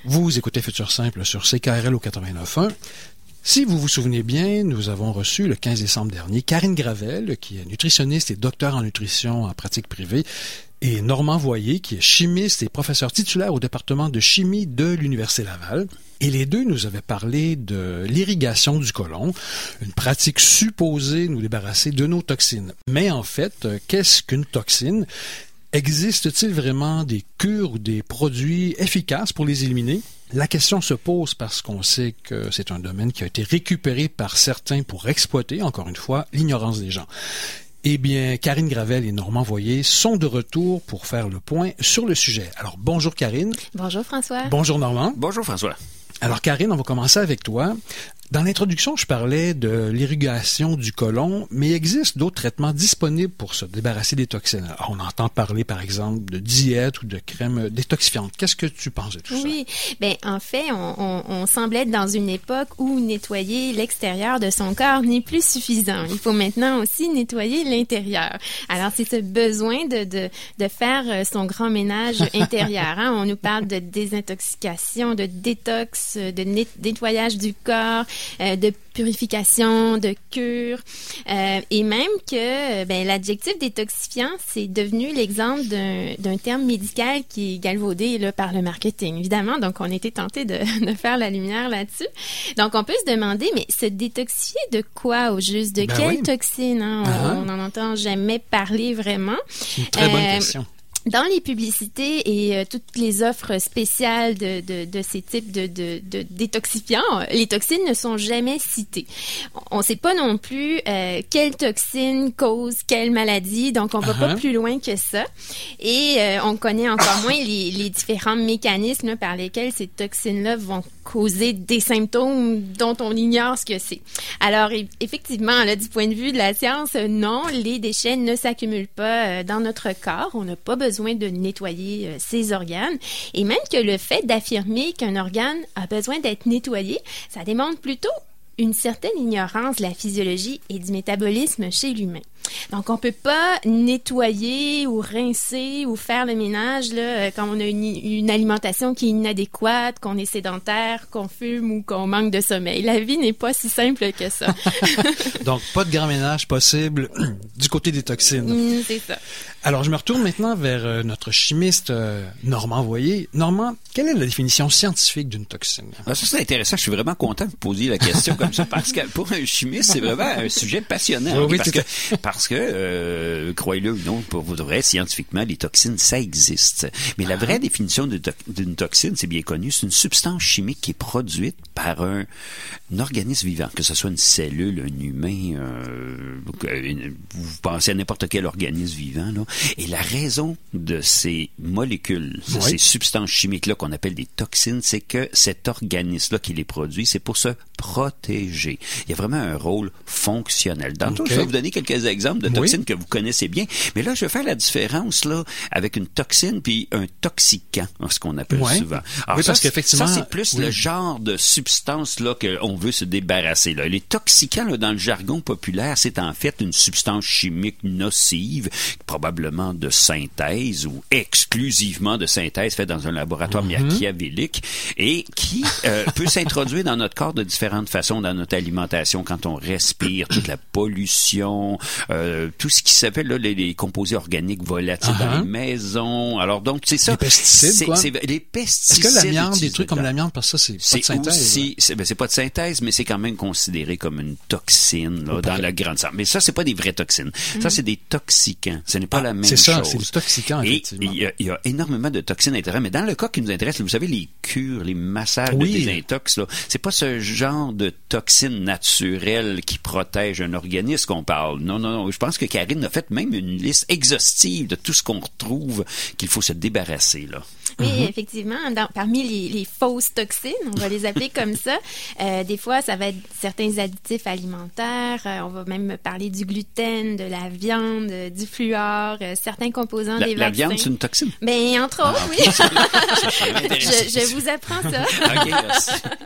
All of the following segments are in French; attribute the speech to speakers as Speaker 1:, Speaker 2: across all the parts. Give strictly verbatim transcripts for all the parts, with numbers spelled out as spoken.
Speaker 1: Vous écoutez Futur Simple sur C K R L au quatre-vingt-neuf point un. Si vous vous souvenez bien, nous avons reçu le quinze décembre dernier Karine Gravel, qui est nutritionniste et docteur en nutrition en pratique privée, et Normand Voyer, qui est chimiste et professeur titulaire au département de chimie de l'Université Laval. Et les deux nous avaient parlé de l'irrigation du côlon, une pratique supposée nous débarrasser de nos toxines. Mais en fait, qu'est-ce qu'une toxine? Existe-t-il vraiment des cures ou des produits efficaces pour les éliminer? La question se pose parce qu'on sait que c'est un domaine qui a été récupéré par certains pour exploiter, encore une fois, l'ignorance des gens. Eh bien, Karine Gravel et Normand Voyer sont de retour pour faire le point sur le sujet. Alors, bonjour Karine.
Speaker 2: Bonjour François.
Speaker 1: Bonjour Normand.
Speaker 3: Bonjour François. Alors
Speaker 1: Karine, on va commencer avec toi. Dans l'introduction, je parlais de l'irrigation du côlon, mais il existe d'autres traitements disponibles pour se débarrasser des toxines. Alors, on entend parler, par exemple, de diète ou de crème détoxifiante. Qu'est-ce que tu penses de tout ça?
Speaker 2: Oui, bien, en fait, on, on, on semble être dans une époque où nettoyer l'extérieur de son corps n'est plus suffisant. Il faut maintenant aussi nettoyer l'intérieur. Alors, c'est ce besoin de, de, de faire son grand ménage intérieur. Hein? On nous parle de désintoxication, de détox, de net, nettoyage du corps, Euh, de purification, de cure, euh, et même que ben, l'adjectif détoxifiant, c'est devenu l'exemple d'un, d'un terme médical qui est galvaudé là, par le marketing, évidemment. Donc, on était tenté de, de faire la lumière là-dessus. Donc, on peut se demander, mais se détoxifier de quoi au juste? De
Speaker 1: ben
Speaker 2: quelle
Speaker 1: oui.
Speaker 2: toxine? Hein?
Speaker 1: Uh-huh.
Speaker 2: On n'en entend jamais parler vraiment.
Speaker 1: C'est une très bonne
Speaker 2: euh,
Speaker 1: question.
Speaker 2: Dans les publicités et euh, toutes les offres spéciales de, de, de ces types de, de, de détoxifiants, les toxines ne sont jamais citées. On ne sait pas non plus euh, quelle toxine cause quelle maladie, donc on ne va uh-huh. pas plus loin que ça. Et euh, on connaît encore moins les, les différents mécanismes là, par lesquels ces toxines-là vont causer des symptômes dont on ignore ce que c'est. Alors, e- effectivement, là, du point de vue de la science, non, les déchets ne s'accumulent pas euh, dans notre corps. On n'a pas besoin de nettoyer euh, ses organes. Et même que le fait d'affirmer qu'un organe a besoin d'être nettoyé, ça démontre plutôt une certaine ignorance de la physiologie et du métabolisme chez l'humain. Donc, on ne peut pas nettoyer ou rincer ou faire le ménage là, quand on a une, une alimentation qui est inadéquate, qu'on est sédentaire, qu'on fume ou qu'on manque de sommeil. La vie n'est pas si simple que ça.
Speaker 1: Donc, pas de grand ménage possible du côté des toxines.
Speaker 2: Mmh, c'est ça.
Speaker 1: Alors, je me retourne maintenant vers euh, notre chimiste euh, Normand Voyer. Normand, quelle est la définition scientifique d'une toxine?
Speaker 3: Ah, ça, c'est intéressant. Je suis vraiment content de vous poser la question comme ça parce que pour un chimiste, c'est vraiment un sujet passionnant.
Speaker 1: Oui,
Speaker 3: okay,
Speaker 1: oui,
Speaker 3: parce,
Speaker 1: tout
Speaker 3: que, parce que, euh, croyez-le ou non, pour vous vrai, scientifiquement, les toxines, ça existe. Mais la vraie définition de to- d'une toxine, c'est bien connu, c'est une substance chimique qui est produite par un, un organisme vivant, que ce soit une cellule, un humain, euh, une, vous pensez à n'importe quel organisme vivant, là. Et la raison de ces molécules, de
Speaker 1: oui.
Speaker 3: ces substances chimiques-là qu'on appelle des toxines, c'est que cet organisme-là qui les produit, c'est pour se protéger. Il y a vraiment un rôle fonctionnel. Dans okay. tout, je vais vous donner quelques exemples de toxines oui. que vous connaissez bien. Mais là, je vais faire la différence là avec une toxine puis un toxicant, ce qu'on appelle
Speaker 1: ouais.
Speaker 3: souvent. Alors
Speaker 1: oui,
Speaker 3: ça,
Speaker 1: parce qu'effectivement,
Speaker 3: ça, c'est plus oui. le genre de substance là qu'on veut se débarrasser. Là. Les toxicants, là, dans le jargon populaire, c'est en fait une substance chimique nocive, probablement de synthèse ou exclusivement de synthèse faite dans un laboratoire mm-hmm. machiavélique et qui euh, peut s'introduire dans notre corps de différentes façons dans notre alimentation quand on respire, toute la pollution, euh, tout ce qui s'appelle là, les, les composés organiques volatiles uh-huh. dans les maisons. Alors donc, c'est ça.
Speaker 1: Les pesticides,
Speaker 3: c'est,
Speaker 1: quoi.
Speaker 3: C'est, les pesticides.
Speaker 1: Est-ce que l'amiante, des trucs comme l'amiante, parce que ça, c'est,
Speaker 3: c'est
Speaker 1: pas de synthèse?
Speaker 3: Aussi, c'est, ben, c'est pas de synthèse, mais c'est quand même considéré comme une toxine là, dans la grande sens. Mais ça, c'est pas des vraies toxines. Mm-hmm. Ça, c'est des toxicants. Ce n'est pas ah, la même
Speaker 1: c'est
Speaker 3: chose.
Speaker 1: C'est ça, c'est des toxicants, effectivement.
Speaker 3: Et il y, a, il y a énormément de toxines intéressantes. Mais dans le cas qui nous intéresse, vous savez, les cures, les massages oui. de désintox, là, c'est pas ce genre de toxines naturelles qui protègent un organisme qu'on parle. Non, non, non. Je pense que Karine a fait même une liste exhaustive de tout ce qu'on retrouve qu'il faut se débarrasser, là.
Speaker 2: Oui,
Speaker 3: mm-hmm.
Speaker 2: effectivement. Dans, parmi les, les fausses toxines, on va les appeler comme ça, euh, des fois, ça va être certains additifs alimentaires. Euh, on va même parler du gluten, de la viande, euh, du fluor, euh, certains composants
Speaker 3: la,
Speaker 2: des
Speaker 3: la
Speaker 2: vaccins.
Speaker 3: La viande, c'est une toxine?
Speaker 2: Ben, entre autres, ah, okay. oui. je, je vous apprends ça.
Speaker 3: OK, merci.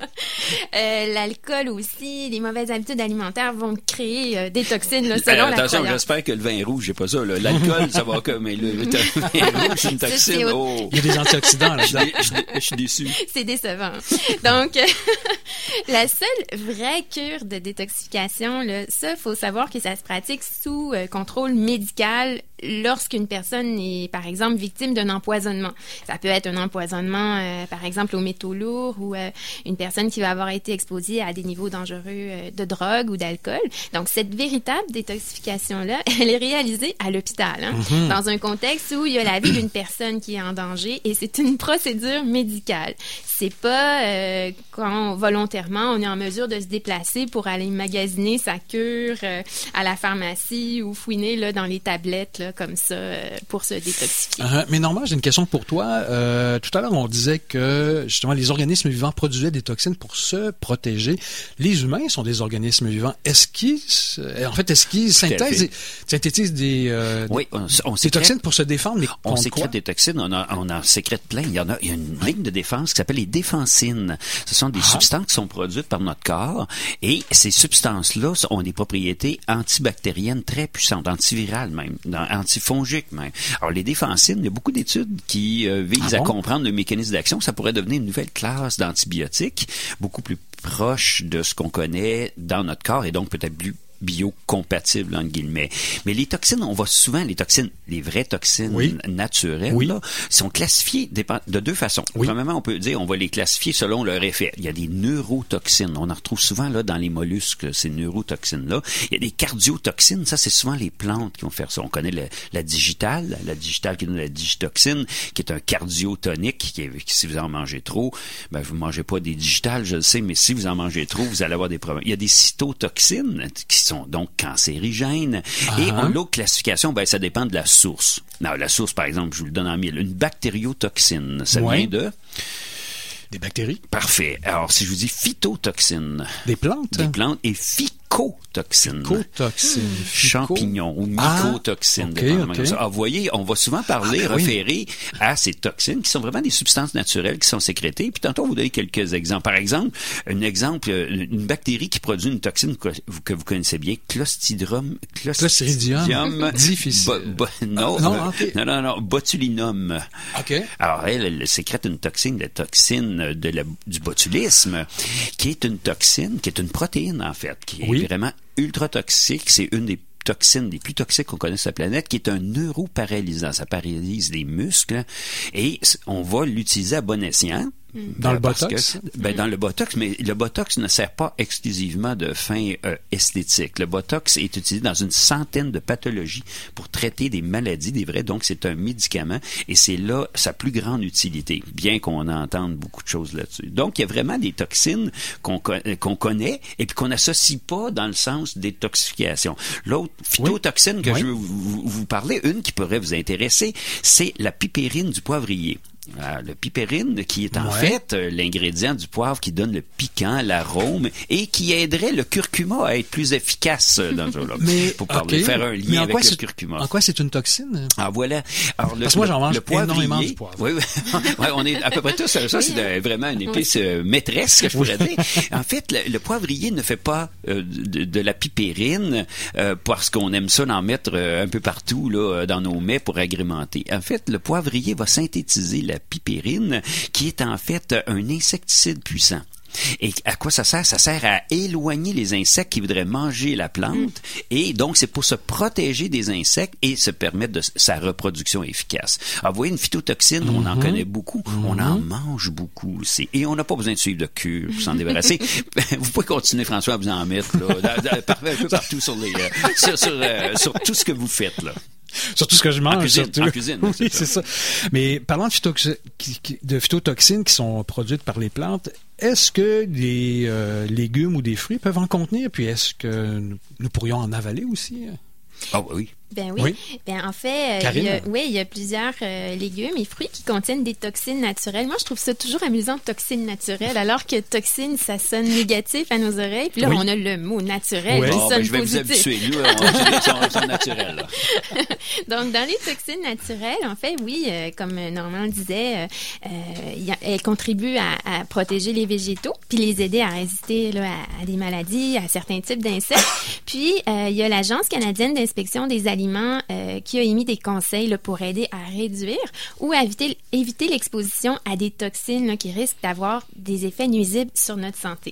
Speaker 2: Euh, l'alcool aussi, les mauvaises habitudes alimentaires vont créer euh, des toxines, là, selon
Speaker 3: euh,
Speaker 2: la
Speaker 3: attention,
Speaker 2: croyance.
Speaker 3: j'espère que le vin rouge, j'ai pas ça. Là. L'alcool, ça va comme... Mais le, le, le vin rouge, c'est une toxine.
Speaker 2: C'est
Speaker 3: Oh.
Speaker 1: Il y a des antioxydants là-dedans.
Speaker 3: Je, je, je suis déçu.
Speaker 2: C'est décevant. Donc, la seule vraie cure de détoxification, là, ça, faut savoir que ça se pratique sous euh, contrôle médical lorsqu'une personne est, par exemple, victime d'un empoisonnement. Ça peut être un empoisonnement, euh, par exemple, aux métaux lourds ou euh, une personne qui va avoir été exposée à des niveaux dangereux euh, de drogue ou d'alcool. Donc, cette véritable détoxification-là, elle est réalisée à l'hôpital, hein, mm-hmm. dans un contexte où il y a la vie d'une personne qui est en danger et c'est une procédure médicale. C'est pas euh, quand volontairement on est en mesure de se déplacer pour aller magasiner sa cure euh, à la pharmacie ou fouiner là, dans les tablettes là, comme ça euh, pour se détoxifier.
Speaker 1: Uh-huh. Mais Normand, j'ai une question pour toi. Euh, tout à l'heure, on disait que justement les organismes vivants produisaient des toxines pour se protéger. Les humains sont des organismes vivants. Est-ce qu'ils, en fait, est-ce qu'ils synthèsent, synthétisent des, euh,
Speaker 3: oui, on, on
Speaker 1: des toxines pour se défendre? Mais
Speaker 3: on sécrète des toxines. On, a, on en sécrète plein. Il y en a, il y a une ligne de défense qui s'appelle les défensines. Ce sont des ah. substances qui sont produites par notre corps et ces substances-là ont des propriétés antibactériennes très puissantes, antivirales même, antifongiques même. Alors, les défensines, il y a beaucoup d'études qui euh, visent ah bon? à comprendre le mécanisme d'action. Ça pourrait devenir une nouvelle classe d'antibiotiques, beaucoup plus proche de ce qu'on connaît dans notre corps et donc peut-être plus biocompatibles, entre guillemets. Mais les toxines, on voit souvent les toxines, les vraies toxines oui. naturelles, oui. là, sont classifiées de deux façons. Oui. Premièrement, on peut dire, on va les classifier selon leur effet. Il y a des neurotoxines. On en retrouve souvent, là, dans les mollusques, ces neurotoxines-là. Il y a des cardiotoxines. Ça, c'est souvent les plantes qui vont faire ça. On connaît le, la digitale, la digitale qui donne la digitoxine, qui est un cardiotonique, qui, est, qui si vous en mangez trop, ben, vous mangez pas des digitales, je le sais, mais si vous en mangez trop, vous allez avoir des problèmes. Il y a des cytotoxines, qui sont donc cancérigènes. Uh-huh. Et on, l'autre classification, ben, ça dépend de la source. Non, la source, par exemple, je vous le donne en mille. Une bactériotoxine, ça ouais. vient de...
Speaker 1: Des bactéries.
Speaker 3: Parfait. Alors, si je vous dis phytotoxine.
Speaker 1: Des plantes.
Speaker 3: Des plantes et phycotoxine.
Speaker 1: Phycotoxine.
Speaker 3: Mmh. Champignons ou mycotoxines.
Speaker 1: Ah, okay, okay.
Speaker 3: Ah, vous voyez, on va souvent parler, ah, ben référer oui. à ces toxines qui sont vraiment des substances naturelles qui sont sécrétées. Puis tantôt, on vous donne quelques exemples. Par exemple, un exemple, une bactérie qui produit une toxine que, que vous connaissez bien, Clostridium.
Speaker 1: Clostridium. Difficile.
Speaker 3: Bo, bo, non,
Speaker 1: ah, non, okay.
Speaker 3: non, non, non, botulinum.
Speaker 1: OK.
Speaker 3: Alors, elle, elle sécrète une toxine, la toxine de la, du botulisme, qui est une toxine, qui est une protéine, en fait, qui est oui. vraiment ultra toxique. C'est une des toxines les plus toxiques qu'on connaît sur la planète, qui est un neuroparalysant. Ça paralyse les muscles et on va l'utiliser à bon escient.
Speaker 1: Dans le botox?
Speaker 3: Que, ben, dans le botox, mais le botox ne sert pas exclusivement de fin euh, esthétique. Le botox est utilisé dans une centaine de pathologies pour traiter des maladies, des vrais. Donc, c'est un médicament et c'est là sa plus grande utilité, bien qu'on entende beaucoup de choses là-dessus. Donc, il y a vraiment des toxines qu'on, qu'on connaît et puis qu'on n'associe pas dans le sens détoxification. L'autre phytotoxine oui. que oui. je veux vous, vous parler, une qui pourrait vous intéresser, c'est la pipérine du poivrier. Alors, le pipérine, qui est en ouais. fait euh, l'ingrédient du poivre qui donne le piquant, l'arôme et qui aiderait le curcuma à être plus efficace dans ce genre-là.
Speaker 1: Mais,
Speaker 3: pour parler, okay. faire un lien avec le curcuma.
Speaker 1: En quoi c'est une toxine?
Speaker 3: Ah, voilà. Alors, le,
Speaker 1: Parce que moi, j'en mange
Speaker 3: le poivrier,
Speaker 1: énormément du poivre.
Speaker 3: Oui, oui. ouais, on est à peu près tous, ça, ça c'est de, vraiment une épice euh, maîtresse, que je pourrais dire. En fait, le, le poivrier ne fait pas euh, de, de la pipérine euh, parce qu'on aime ça d'en mettre euh, un peu partout là, dans nos mets pour agrémenter. En fait, le poivrier va synthétiser la pipérine, qui est en fait un insecticide puissant. Et à quoi ça sert? Ça sert à éloigner les insectes qui voudraient manger la plante. Mm. Et donc, c'est pour se protéger des insectes et se permettre de sa reproduction efficace. Alors, vous voyez, une phytotoxine, mm-hmm. on en connaît beaucoup. Mm-hmm. On en mange beaucoup aussi. Et on n'a pas besoin de suivre de cure pour s'en débarrasser. Vous pouvez continuer, François, à vous en mettre là, un peu partout sur, les, euh, sur, sur, euh, sur tout ce que vous faites, là.
Speaker 1: Surtout ce que je mange,
Speaker 3: en cuisine,
Speaker 1: surtout.
Speaker 3: En cuisine,
Speaker 1: oui,
Speaker 3: c'est,
Speaker 1: c'est ça. Mais parlant de, phytoxi- de phytotoxines qui sont produites par les plantes, est-ce que des euh, légumes ou des fruits peuvent en contenir? Puis est-ce que nous pourrions en avaler aussi?
Speaker 3: Ah oui.
Speaker 2: Ben oui.
Speaker 1: Oui.
Speaker 2: Ben en fait, euh, il y a, oui, il y a plusieurs euh, légumes et fruits qui contiennent des toxines naturelles. Moi, je trouve ça toujours amusant, toxines naturelles, alors que toxines, ça sonne négatif à nos oreilles. Puis là,
Speaker 1: oui.
Speaker 2: on a le mot naturel
Speaker 1: Oui.
Speaker 2: qui
Speaker 3: Bon,
Speaker 2: sonne
Speaker 3: ben, je vais
Speaker 2: positif.
Speaker 3: vous habituer. Nous, on utilise son, son naturel. Là.
Speaker 2: Donc, dans les toxines naturelles, en fait, oui, euh, comme Normand le disait, euh, euh, y a, elles contribuent à, à protéger les végétaux, puis les aider à résister là, à, à des maladies, à certains types d'insectes. Puis, euh, il y a l'Agence canadienne d'inspection des aliments euh, qui a émis des conseils là, pour aider à réduire ou à éviter, éviter l'exposition à des toxines là, qui risquent d'avoir des effets nuisibles sur notre santé.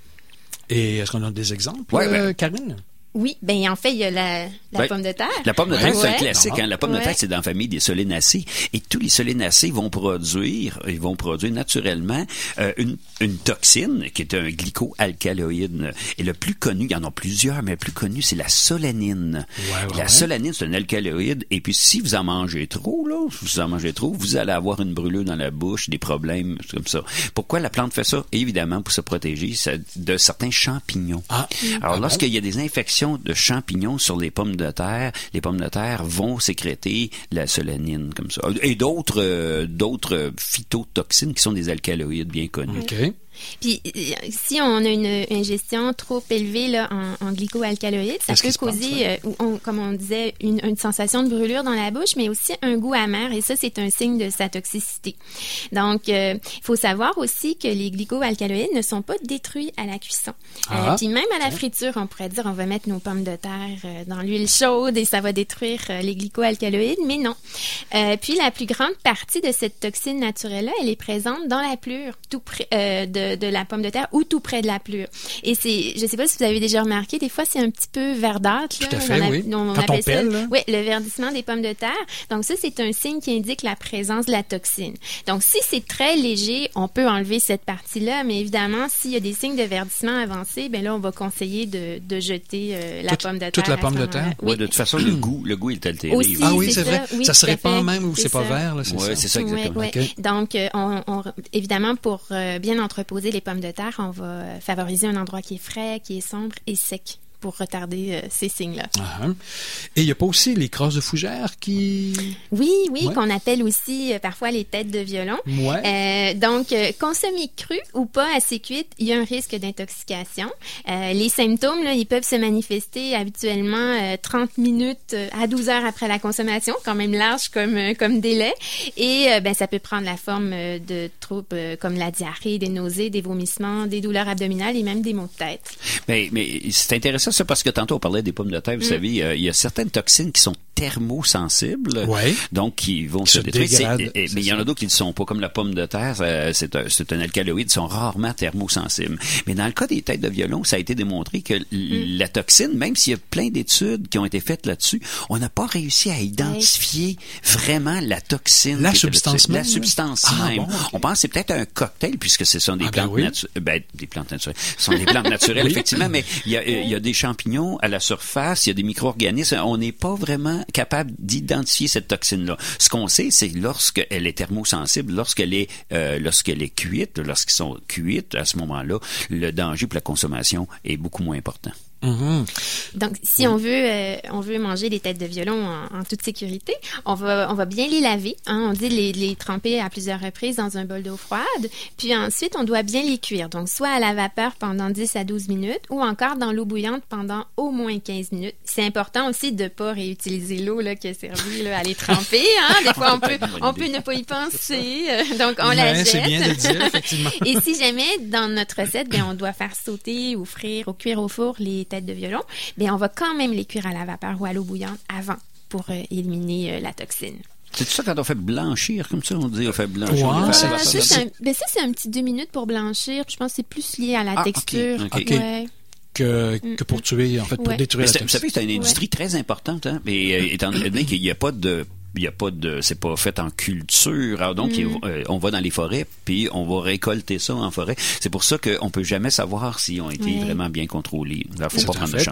Speaker 1: Et est-ce qu'on a des exemples,
Speaker 3: Ouais,
Speaker 1: euh,
Speaker 3: ben.
Speaker 1: Karine?
Speaker 2: Oui, ben en fait, il y a la, la
Speaker 3: Ben,
Speaker 2: pomme de terre.
Speaker 3: La pomme de terre, c'est un
Speaker 2: Ouais.
Speaker 3: classique. Hein? La pomme de
Speaker 2: Ouais.
Speaker 3: terre, c'est dans la famille des solénacées. Et tous les solénacées vont produire, ils vont produire naturellement euh, une, une toxine qui est un glycoalcaloïde. Et le plus connu, il y en a plusieurs, mais le plus connu, c'est la solanine.
Speaker 1: Ouais, ouais,
Speaker 3: la
Speaker 1: ouais.
Speaker 3: solanine, c'est un alcaloïde. Et puis, si vous en mangez trop, là, si vous en mangez trop, vous allez avoir une brûlure dans la bouche, des problèmes comme ça. Pourquoi la plante fait ça? Évidemment, pour se protéger ça, de certains champignons.
Speaker 1: Ah.
Speaker 3: Alors,
Speaker 1: Ah
Speaker 3: lorsqu'il
Speaker 1: bon?
Speaker 3: y a des infections de champignons sur les pommes de terre, les pommes de terre vont sécréter la solanine comme ça. Et d'autres euh, d'autres phytotoxines qui sont des alcaloïdes bien connus.
Speaker 1: OK.
Speaker 2: Puis, euh, si on a une ingestion trop élevée là, en, en glycoalcaloïdes, ça
Speaker 1: Qu'est-ce qui
Speaker 2: peut
Speaker 1: se passe,
Speaker 2: causer, euh, ou on- comme on disait, une, une sensation de brûlure dans la bouche, mais aussi un goût amer. Et ça, c'est un signe de sa toxicité. Donc, euh, il faut savoir aussi que les glycoalcaloïdes ne sont pas détruits à la cuisson.
Speaker 1: Ah.
Speaker 2: Euh, puis même à la friture, on pourrait dire, on va mettre nos pommes de terre euh, dans l'huile chaude et ça va détruire euh, les glycoalcaloïdes, mais non. Euh, puis, la plus grande partie de cette toxine naturelle-là, elle est présente dans la plure, tout près euh, de, de la pomme de terre ou tout près de la plure. Et c'est, je sais pas si vous avez déjà remarqué, des fois, c'est un petit peu verdâtre.
Speaker 1: Tout
Speaker 2: là.
Speaker 1: à fait,
Speaker 2: on a-
Speaker 1: oui.
Speaker 2: on
Speaker 1: Quand on
Speaker 2: appelle ça-
Speaker 1: pèle, là.
Speaker 2: oui, le verdissement des pommes de terre. Donc, ça, c'est un signe qui indique la présence de la toxine. Donc, si c'est très léger, on peut enlever cette partie-là, mais évidemment, s'il y a des signes de verdissement avancé, ben là, on va conseiller de, de jeter euh, la
Speaker 1: Toute-
Speaker 2: pomme de terre.
Speaker 1: toute la
Speaker 2: à ce
Speaker 1: pomme de
Speaker 2: moment-là.
Speaker 1: terre?
Speaker 2: Oui.
Speaker 3: Ouais, de toute façon, le goût, le goût est altéré.
Speaker 2: Aussi,
Speaker 1: Ah oui,
Speaker 2: c'est
Speaker 1: c'est
Speaker 2: ça.
Speaker 1: vrai.
Speaker 2: Oui,
Speaker 1: ça se
Speaker 2: tout à
Speaker 1: répand
Speaker 2: fait.
Speaker 1: même où
Speaker 2: C'est
Speaker 1: c'est pas
Speaker 2: ça.
Speaker 1: vert, là, c'est
Speaker 3: Ouais,
Speaker 1: ça.
Speaker 3: c'est ça exactement.
Speaker 2: Ouais, ouais.
Speaker 1: OK.
Speaker 2: Donc, euh, on, on- évidemment, pour euh, bien entreposer les pommes de terre, on va euh, favoriser un endroit qui est frais, qui est sombre et sec pour retarder euh, ces signes-là.
Speaker 1: Ah, hein. Et il n'y a pas aussi les crosses de fougères qui...
Speaker 2: Oui, oui,
Speaker 1: Ouais.
Speaker 2: qu'on appelle aussi euh, parfois les têtes de violon.
Speaker 1: Ouais.
Speaker 2: Euh, donc, euh, consommer cru ou pas assez cuite, il y a un risque d'intoxication. Euh, les symptômes, là, ils peuvent se manifester habituellement euh, trente minutes euh, à douze heures après la consommation, quand même large comme, euh, comme délai. Et euh, ben, ça peut prendre la forme euh, de troubles euh, comme la diarrhée, des nausées, des vomissements, des douleurs abdominales et même des maux de tête.
Speaker 3: Mais, mais c'est intéressant ça parce que tantôt on parlait des pommes de terre, vous
Speaker 2: Mm.
Speaker 3: savez, euh, il y a certaines toxines qui sont thermosensibles,
Speaker 1: Ouais.
Speaker 3: donc qui vont
Speaker 1: Qui
Speaker 3: se
Speaker 1: se
Speaker 3: détruire.
Speaker 1: dégradent,
Speaker 3: C'est- et-
Speaker 1: c'est
Speaker 3: mais il y en
Speaker 1: ça.
Speaker 3: a d'autres qui ne le sont pas, comme la pomme de terre, euh, c'est un, c'est un alcaloïde, ils sont rarement thermosensibles. Mais dans le cas des têtes de violon, ça a été démontré que l-
Speaker 2: Mm.
Speaker 3: la toxine, même s'il y a plein d'études qui ont été faites là-dessus, on n'a pas réussi à identifier vraiment la toxine.
Speaker 1: La
Speaker 3: qui était
Speaker 1: substance
Speaker 3: là-dessus. La
Speaker 1: même,
Speaker 3: substance
Speaker 1: là? Ah,
Speaker 3: même.
Speaker 1: bon, ok.
Speaker 3: On pense que c'est peut-être un cocktail puisque ce sont des
Speaker 1: Ah, ben
Speaker 3: plantes
Speaker 1: oui.
Speaker 3: naturelles. Ben, des plantes naturelles. Ce sont des plantes naturelles,
Speaker 1: Oui.
Speaker 3: effectivement, mais il y a, il y a des champignons à la surface, il y a des micro-organismes. On n'est pas vraiment capable d'identifier cette toxine-là. Ce qu'on sait, c'est lorsqu'elle est thermosensible, lorsqu'elle est, euh, lorsqu'elle est cuite, lorsqu'ils sont cuites, à ce moment-là, le danger pour la consommation est beaucoup moins important.
Speaker 1: Mhm.
Speaker 2: Donc, si on veut, euh, on veut manger les têtes de violon en, en toute sécurité, on va, on va bien les laver. Hein, on dit les, les tremper à plusieurs reprises dans un bol d'eau froide. Puis ensuite, on doit bien les cuire. Donc, soit à la vapeur pendant dix à douze minutes ou encore dans l'eau bouillante pendant au moins quinze minutes. C'est important aussi de ne pas réutiliser l'eau là, qui a servi là, à les tremper. Hein. Des fois, on peut, on peut ne pas y penser. Euh, donc, on la
Speaker 1: Ouais,
Speaker 2: jette.
Speaker 1: c'est bien de le dire, effectivement.
Speaker 2: Et si jamais, dans notre recette, bien, on doit faire sauter ou frire ou cuire au four les têtes de violon, bien, on va quand même les cuire à la vapeur ou à l'eau bouillante avant pour euh, éliminer euh, la toxine.
Speaker 3: C'est ça quand on fait blanchir, comme ça, on dit on fait blanchir.
Speaker 1: Ouais,
Speaker 3: on fait
Speaker 1: c'est-
Speaker 3: la
Speaker 2: Euh,
Speaker 3: vapeur.
Speaker 2: ça, c'est un, ben ça, c'est un petit deux minutes pour blanchir. Je pense que c'est plus lié à la
Speaker 3: Ah, ok,
Speaker 2: texture.
Speaker 3: ok.
Speaker 2: Ouais.
Speaker 1: Que, que pour tuer, en fait, pour
Speaker 2: Ouais.
Speaker 1: détruire
Speaker 3: Mais
Speaker 1: la
Speaker 3: c'est- vous savez
Speaker 1: toxine.
Speaker 3: que c'est une industrie très importante, hein? Et euh, étant donné qu'il n'y a pas de il y a pas de c'est pas fait en culture, alors donc il- euh, on va dans les forêts puis on va récolter ça en forêt. C'est pour ça qu'on peut jamais savoir s'ils ont été
Speaker 2: Ouais.
Speaker 3: vraiment bien contrôlés. Il faut
Speaker 1: C'est
Speaker 3: pas
Speaker 1: en
Speaker 3: prendre de
Speaker 1: fait,
Speaker 3: chance.
Speaker 1: euh,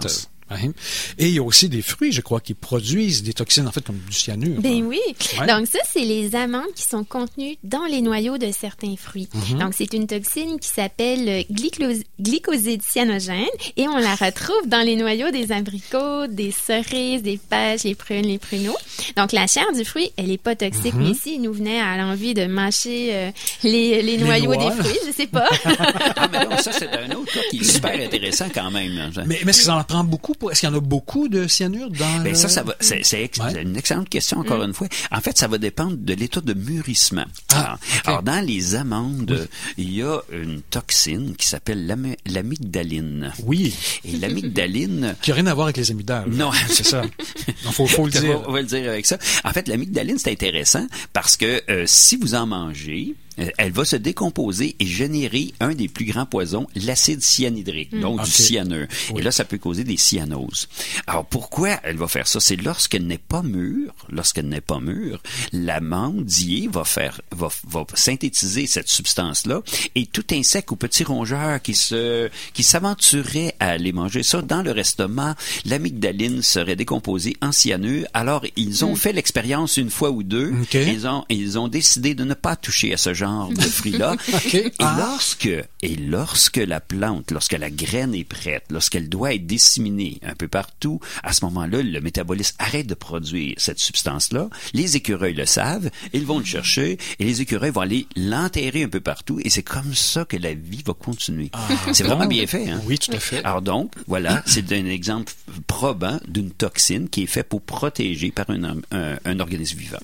Speaker 1: Ouais. Et il y a aussi des fruits, je crois, qui produisent des toxines, en fait, comme du cyanure.
Speaker 2: Ben
Speaker 1: hein.
Speaker 2: oui.
Speaker 1: Ouais.
Speaker 2: Donc ça, c'est les amandes qui sont contenues dans les noyaux de certains fruits.
Speaker 1: Mm-hmm.
Speaker 2: Donc c'est une toxine qui s'appelle glycos- glycoside cyanogène et on la retrouve dans les noyaux des abricots, des cerises, des pêches, les prunes, les pruneaux. Donc la chair du fruit, elle est pas toxique,
Speaker 1: Mm-hmm.
Speaker 2: mais si nous venait à l'envie de mâcher euh, les, les noyaux
Speaker 1: noix,
Speaker 2: des fruits, je sais pas.
Speaker 3: Ah, mais non, ça, c'est un autre cas qui est super intéressant quand même. Là.
Speaker 1: Mais, mais est-ce que ça en prend beaucoup? Pour... Est-ce qu'il y en a beaucoup de cyanure dans
Speaker 3: Ben
Speaker 1: le...
Speaker 3: ça, ça va, c'est, c'est, ex-
Speaker 1: Ouais.
Speaker 3: c'est une excellente question, encore une fois. En fait, ça va dépendre de l'état de mûrissement.
Speaker 1: Ah,
Speaker 3: alors,
Speaker 1: ok.
Speaker 3: alors, dans les amandes, il y a une toxine qui s'appelle l'am- l'amygdaline.
Speaker 1: Oui,
Speaker 3: Et l'amygdaline...
Speaker 1: qui n'a rien à voir avec les amygdales.
Speaker 3: Non.
Speaker 1: C'est ça. Il faut, faut le
Speaker 3: On
Speaker 1: dire.
Speaker 3: va, on va le dire avec ça. En fait, l'amygdaline, c'est intéressant parce que euh, si vous en mangez, euh, elle va se décomposer et générer un des plus grands poisons, l'acide cyanhydrique, donc
Speaker 1: Ok.
Speaker 3: du cyanure.
Speaker 1: Oui.
Speaker 3: Et là, ça peut causer des cyanoses. Alors, pourquoi elle va faire ça? C'est lorsqu'elle n'est pas mûre, lorsqu'elle n'est pas mûre, l'amandier va faire, va, va synthétiser cette substance-là et tout insecte ou petit rongeur qui se, qui s'aventurerait à aller manger ça dans leur estomac, l'amygdaline serait décomposée en cyanure. Alors, ils ont fait l'expérience une fois ou deux.
Speaker 1: Ok.
Speaker 3: Ils ont, ils ont décidé de ne pas toucher à ce genre de fruits-là.
Speaker 1: Ok.
Speaker 3: Et
Speaker 1: Ah.
Speaker 3: lorsque, et lorsque la plante, lorsque la graine est prête, lorsqu'elle doit être disséminée un peu partout, à ce moment-là, le métabolisme arrête de produire cette substance-là. Les écureuils le savent, ils vont le chercher, et les écureuils vont aller l'enterrer un peu partout, et c'est comme ça que la vie va continuer.
Speaker 1: Ah,
Speaker 3: c'est
Speaker 1: bon.
Speaker 3: vraiment bien fait, hein?
Speaker 1: Oui, tout à fait.
Speaker 3: Alors donc, voilà, c'est un exemple probant d'une toxine qui est fait pour protéger par un, un, un organisme vivant.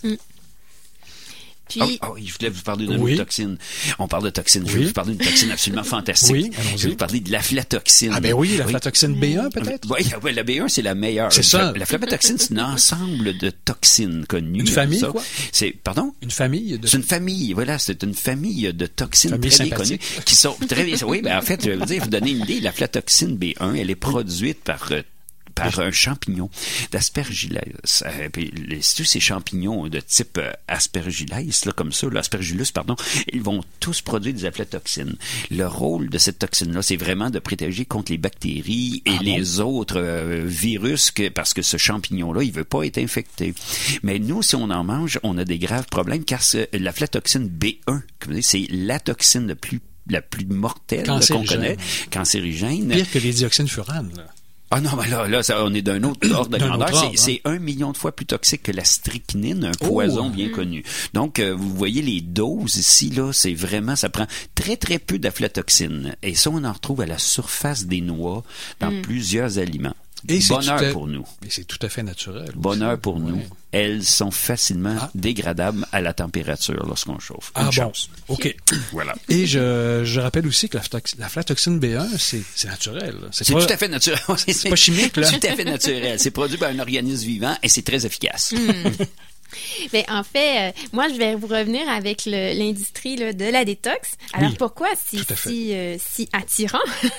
Speaker 2: Puis
Speaker 3: Oh, oh, je voulais vous parler d'une
Speaker 1: Oui.
Speaker 3: autre toxine. On parle de toxine. Je
Speaker 1: Oui.
Speaker 3: vais vous parler d'une toxine absolument fantastique.
Speaker 1: Oui, allons-y.
Speaker 3: Je vais vous parler de l'aflatoxine.
Speaker 1: Ah ben oui, la flatoxine B un, peut-être?
Speaker 3: Oui, oui, la B un, c'est la meilleure.
Speaker 1: C'est ça.
Speaker 3: La flatoxine, c'est un ensemble de toxines connues.
Speaker 1: Une famille,
Speaker 3: ça.
Speaker 1: quoi?
Speaker 3: C'est, pardon?
Speaker 1: Une famille de...
Speaker 3: C'est une famille, voilà, c'est une famille de toxines
Speaker 1: Famille
Speaker 3: très bien
Speaker 1: sympathique.
Speaker 3: connues qui sont très bien. Oui, ben en fait, je vais vous dire, vous donner une idée. La flatoxine B un, elle est produite par euh, par un champignon d'aspergillus. Euh, puis les- tous ces champignons de type euh, aspergillus, là, comme ça, l'aspergillus, pardon, ils vont tous produire des aflatoxines. Le rôle de cette toxine-là, c'est vraiment de protéger contre les bactéries et
Speaker 1: Ah
Speaker 3: les autres euh, virus, que, parce que ce champignon-là, il veut pas être infecté. Mais nous, si on en mange, on a des graves problèmes, car ce- l'aflatoxine B un, comme vous dites, c'est la toxine la plus la plus mortelle là, qu'on
Speaker 1: Cancérigène.
Speaker 3: connaît, cancérigène.
Speaker 1: Pire que les dioxines furanes, là.
Speaker 3: Ah non, mais là, là ça, on est d'un autre ordre de
Speaker 1: D'un
Speaker 3: grandeur.
Speaker 1: autre ordre,
Speaker 3: C'est,
Speaker 1: hein.
Speaker 3: c'est un million de fois plus toxique que la strychnine, un
Speaker 1: Oh!
Speaker 3: poison bien connu. Donc, euh, vous voyez les doses ici, là, c'est vraiment, ça prend très, très peu d'aflatoxine. Et ça, on en retrouve à la surface des noix dans plusieurs aliments.
Speaker 1: Et c'est
Speaker 3: Bonheur
Speaker 1: tout à-
Speaker 3: pour nous.
Speaker 1: Et c'est tout à fait naturel.
Speaker 3: Bonheur
Speaker 1: aussi.
Speaker 3: pour nous.
Speaker 1: Ouais.
Speaker 3: Elles sont facilement
Speaker 1: Ah.
Speaker 3: dégradables à la température lorsqu'on chauffe.
Speaker 1: Ah
Speaker 3: Une
Speaker 1: bon,
Speaker 3: chance.
Speaker 1: OK.
Speaker 3: Voilà.
Speaker 1: Et je, je rappelle aussi que la, flatox- la flatoxine B un, c'est, c'est naturel. là.
Speaker 3: C'est
Speaker 1: pas,
Speaker 3: tout à fait naturel. C'est
Speaker 1: pas chimique, là.
Speaker 3: Tout à fait naturel. C'est produit par un organisme vivant et c'est très efficace.
Speaker 2: ben, en fait, euh, moi, je vais vous revenir avec le- l'industrie là, de la détox. Alors,
Speaker 1: Oui,
Speaker 2: pourquoi c'est
Speaker 1: tout à fait.
Speaker 2: si, euh, si attirant?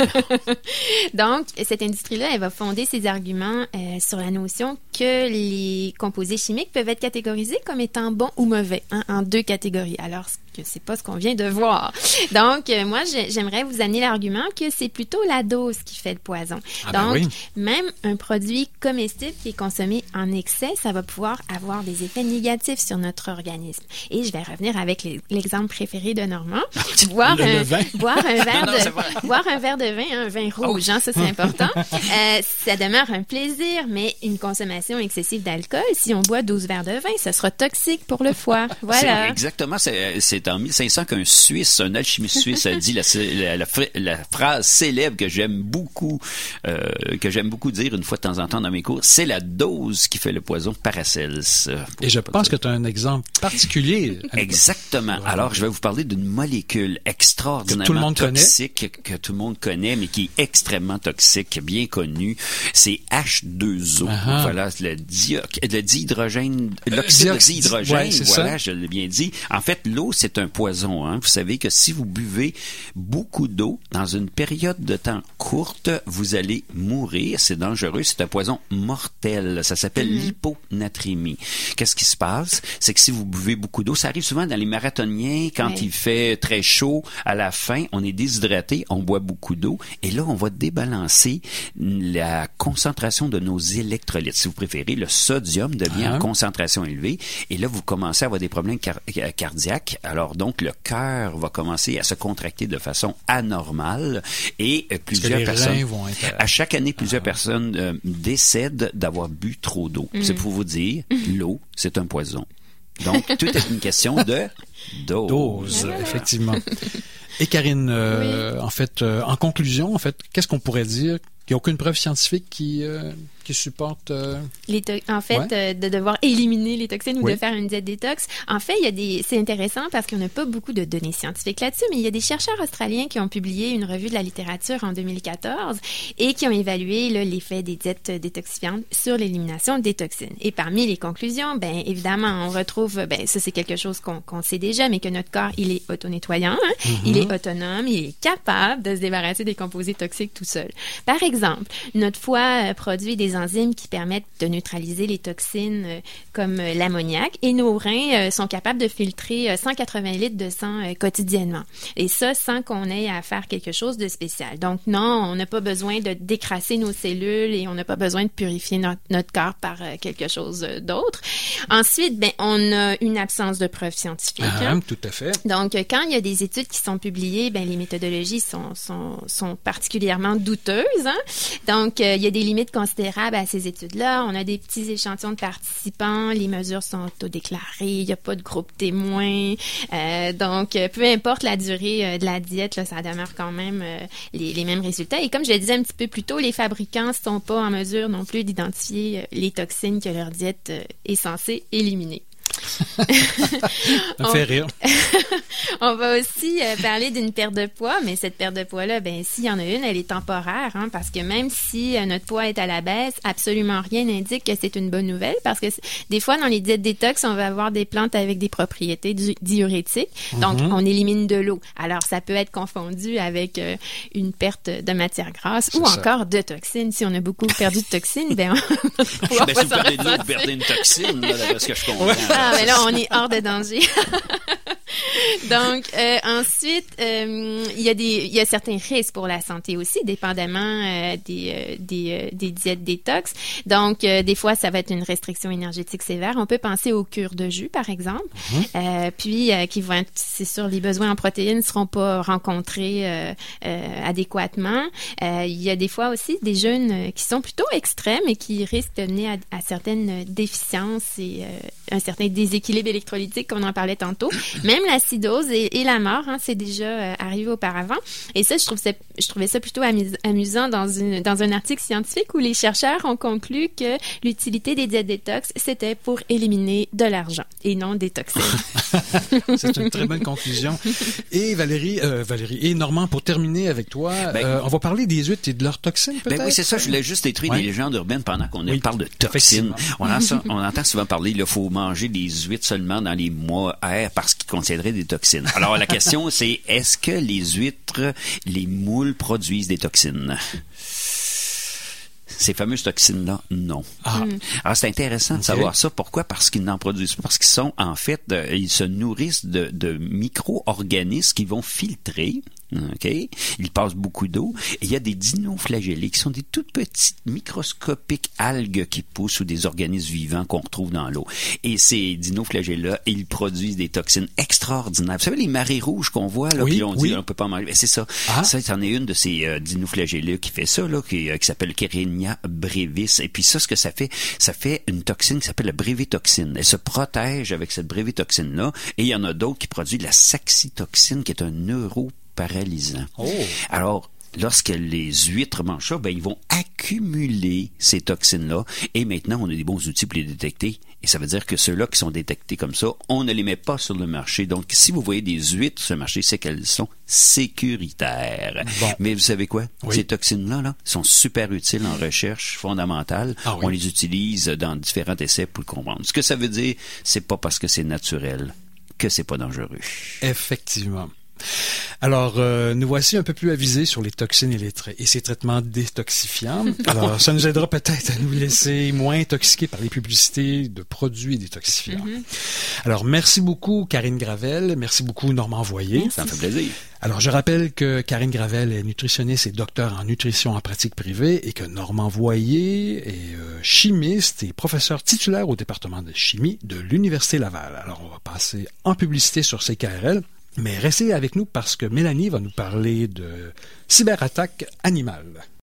Speaker 2: Donc, cette industrie-là, elle va fonder ses arguments euh, sur la notion que les composés chimiques peuvent être catégorisés comme étant bons ou mauvais, hein, en deux catégories. Alors que c'est pas ce qu'on vient de voir. Donc, euh, moi, j'ai- j'aimerais vous amener l'argument que c'est plutôt la dose qui fait le poison.
Speaker 1: Ah ben
Speaker 2: Donc,
Speaker 1: oui.
Speaker 2: même un produit comestible qui est consommé en excès, ça va pouvoir avoir des effets négatifs sur notre organisme. Et je vais revenir avec les- l'exemple préféré de Normand. Boire,
Speaker 1: Le- le
Speaker 2: un,
Speaker 1: vin.
Speaker 2: boire un verre
Speaker 3: Non, non, c'est
Speaker 2: de,
Speaker 3: pas-
Speaker 2: boire un verre de vin, un vin rouge, hein, ça c'est important. Euh, ça demeure un plaisir, mais une consommation excessive d'alcool, si on boit douze verres de vin, ce sera toxique pour le foie.
Speaker 3: C'est
Speaker 2: Voilà.
Speaker 3: exactement, c'est, c'est en mille cinq cents qu'un Suisse, un alchimiste suisse a dit la, la, la, la phrase célèbre que j'aime beaucoup, euh, que j'aime beaucoup dire une fois de temps en temps dans mes cours, c'est la dose qui fait le poison, Paracels.
Speaker 1: Et je pense que tu as un exemple particulier.
Speaker 3: Exactement.
Speaker 1: Voilà.
Speaker 3: Alors, je vais vous parler d'une molécule extraordinairement
Speaker 1: Que tout le monde connaît.
Speaker 3: toxique, que tout le monde connaît, mais qui est extrêmement toxique, bien connue. C'est H deux O.
Speaker 1: Ah.
Speaker 3: Voilà, le, dio- le dihydrogène, l'oxyde de
Speaker 1: dioxyde-
Speaker 3: dihydrogène.
Speaker 1: ouais, c'est
Speaker 3: voilà,
Speaker 1: ça.
Speaker 3: je l'ai bien dit. En fait, l'eau, c'est c'est un poison. Hein. Vous savez que si vous buvez beaucoup d'eau dans une période de temps courte, vous allez mourir. C'est dangereux. C'est un poison mortel. Ça s'appelle mmh. l'hyponatrémie. Qu'est-ce qui se passe? C'est que si vous buvez beaucoup d'eau, ça arrive souvent dans les marathoniens, quand oui. il fait très chaud, à la fin, on est déshydraté, on boit beaucoup d'eau, et là, on va débalancer la concentration de nos électrolytes. Si vous préférez, le sodium devient ah. en concentration élevée, et là, vous commencez à avoir des problèmes car- cardiaques. Alors donc, le cœur va commencer à se contracter de façon anormale, et euh, plusieurs personnes, vont être... à chaque année, plusieurs ah. personnes euh, décèdent d'avoir bu trop d'eau. Mm. C'est pour vous dire, mm. l'eau, c'est un poison. Donc, tout est une question de dose.
Speaker 1: Dose, ah, effectivement. Et Karine, euh, oui. en fait, euh, en conclusion, en fait, qu'est-ce qu'on pourrait dire? Il n'y a aucune preuve scientifique qui, euh, qui supporte... Euh...
Speaker 2: Les to- en fait, ouais. euh, de devoir éliminer les toxines ou oui. de faire une diète détox. En fait, il y a des... c'est intéressant parce qu'on n'a pas beaucoup de données scientifiques là-dessus, mais il y a des chercheurs australiens qui ont publié une revue de la littérature en deux mille quatorze et qui ont évalué là, l'effet des diètes détoxifiantes sur l'élimination des toxines. Et parmi les conclusions, ben évidemment, on retrouve... ben ça, c'est quelque chose qu'on, qu'on sait déjà, mais que notre corps, il est auto-nettoyant, hein? Mm-hmm. Il est autonome, il est capable de se débarrasser des composés toxiques tout seul. Par exemple, Exemple, notre foie euh, produit des enzymes qui permettent de neutraliser les toxines euh, comme euh, l'ammoniac et nos reins euh, sont capables de filtrer euh, cent quatre-vingts litres de sang euh, quotidiennement. Et ça, sans qu'on ait à faire quelque chose de spécial. Donc non, on n'a pas besoin de décrasser nos cellules et on n'a pas besoin de purifier notre, notre corps par euh, quelque chose euh, d'autre. Ensuite, ben, on a une absence de preuves scientifiques.
Speaker 1: Ah, hein. Tout à fait.
Speaker 2: Donc, quand il y a des études qui sont publiées, ben, les méthodologies sont, sont, sont particulièrement douteuses. Hein? Donc, euh, il y a des limites considérables à ces études-là. On a des petits échantillons de participants. Les mesures sont auto-déclarées. Il n'y a pas de groupe témoin. Euh, donc, euh, peu importe la durée euh, de la diète, là, ça demeure quand même euh, les, les mêmes résultats. Et comme je le disais un petit peu plus tôt, les fabricants ne sont pas en mesure non plus d'identifier euh, les toxines que leur diète euh, est censée éliminer.
Speaker 1: Ça me fait rire.
Speaker 2: On va aussi euh, parler d'une perte de poids, mais cette perte de poids-là, ben s'il y en a une, elle est temporaire, hein, parce que même si euh, notre poids est à la baisse, absolument rien n'indique que c'est une bonne nouvelle, parce que des fois, dans les diètes détox, on va avoir des plantes avec des propriétés du- diurétiques, donc mm-hmm. on élimine de l'eau. Alors, ça peut être confondu avec euh, une perte de matière grasse c'est ou ça. Encore de toxines. Si on a beaucoup perdu de toxines, ben on va
Speaker 3: ben, si vous perdez de l'eau, vous perdez une toxine, là, d'après ce que je comprends.
Speaker 2: Ah, mais là, on est hors de danger. Donc, euh, ensuite, euh, il y a des, il y a certains risques pour la santé aussi, dépendamment euh, des, euh, des, euh, des diètes détox. Donc, euh, des fois, ça va être une restriction énergétique sévère. On peut penser aux cures de jus, par exemple. Mm-hmm. Euh, puis, euh, qui vont être, c'est sûr, les besoins en protéines ne seront pas rencontrés euh, euh, adéquatement. Euh, il y a des fois aussi des jeûnes qui sont plutôt extrêmes et qui risquent de mener à, à certaines déficiences et euh, un certain déséquilibre électrolytique, comme on en parlait tantôt. Même l'acidose et, et la mort, hein, c'est déjà euh, arrivé auparavant. Et ça, je trouve ça, je trouvais ça plutôt amus- amusant dans une dans un article scientifique où les chercheurs ont conclu que l'utilité des diètes détox, c'était pour éliminer de l'argent et non des toxines.
Speaker 1: C'est une très bonne conclusion. Et Valérie, euh, Valérie et Normand, pour terminer avec toi, ben, euh, on va parler des huîtres et de leurs toxines, peut-être?
Speaker 3: Ben oui, c'est ça. Je voulais juste détruire ouais. des légendes urbaines pendant qu'on oui, parle de toxines. On entend, on entend souvent parler, il faut manger des huîtres seulement dans les mois airs parce qu'ils contiendraient des toxines. Alors, la question, c'est est-ce que les huîtres, les moules produisent des toxines? Ces fameuses toxines-là, non. Ah. Mm. Alors, c'est intéressant de savoir okay. ça. Pourquoi? Parce qu'ils n'en produisent pas. Parce qu'ils sont, en fait, de, ils se nourrissent de, de micro-organismes qui vont filtrer. OK? Ils passent beaucoup d'eau. Et il y a des dinoflagellés qui sont des toutes petites microscopiques algues qui poussent ou des organismes vivants qu'on retrouve dans l'eau. Et ces dinoflagellés-là, ils produisent des toxines extraordinaires. Vous savez, les marées rouges qu'on voit, là,
Speaker 1: oui,
Speaker 3: puis on
Speaker 1: oui.
Speaker 3: dit, on peut pas manger. Ben, c'est ça. Ah. Ça, c'en est une de ces euh, dinoflagellés qui fait ça, là, qui, euh, qui s'appelle Kérenia brevis. Et puis ça, ce que ça fait, ça fait une toxine qui s'appelle la brévitoxine. Elle se protège avec cette brévitoxine-là. Et il y en a d'autres qui produisent la saxitoxine, qui est un neuro paralysant. Oh. Alors, lorsque les huîtres mangent ça, ben, ils vont accumuler ces toxines-là. Et maintenant, on a des bons outils pour les détecter. Et ça veut dire que ceux-là qui sont détectés comme ça, on ne les met pas sur le marché. Donc, si vous voyez des huîtres sur le marché, c'est qu'elles sont sécuritaires. Bon. Mais vous savez quoi? Oui. Ces toxines-là, là, sont super utiles en recherche fondamentale. Ah oui. On les utilise dans différents essais pour le comprendre. Ce que ça veut dire, c'est pas parce que c'est naturel que c'est pas dangereux.
Speaker 1: Effectivement. Alors, euh, nous voici un peu plus avisés sur les toxines et, les tra- et ces traitements détoxifiants. Alors, ça nous aidera peut-être à nous laisser moins intoxiquer par les publicités de produits détoxifiants. Mm-hmm. Alors, merci beaucoup Karine Gravel, merci beaucoup Normand Voyer.
Speaker 3: Merci. Ça me fait plaisir.
Speaker 1: Alors, je rappelle que Karine Gravel est nutritionniste et docteur en nutrition en pratique privée et que Normand Voyer est euh, chimiste et professeur titulaire au département de chimie de l'Université Laval. Alors, on va passer en publicité sur C K R L. Mais restez avec nous parce que Mélanie va nous parler de cyberattaque animale.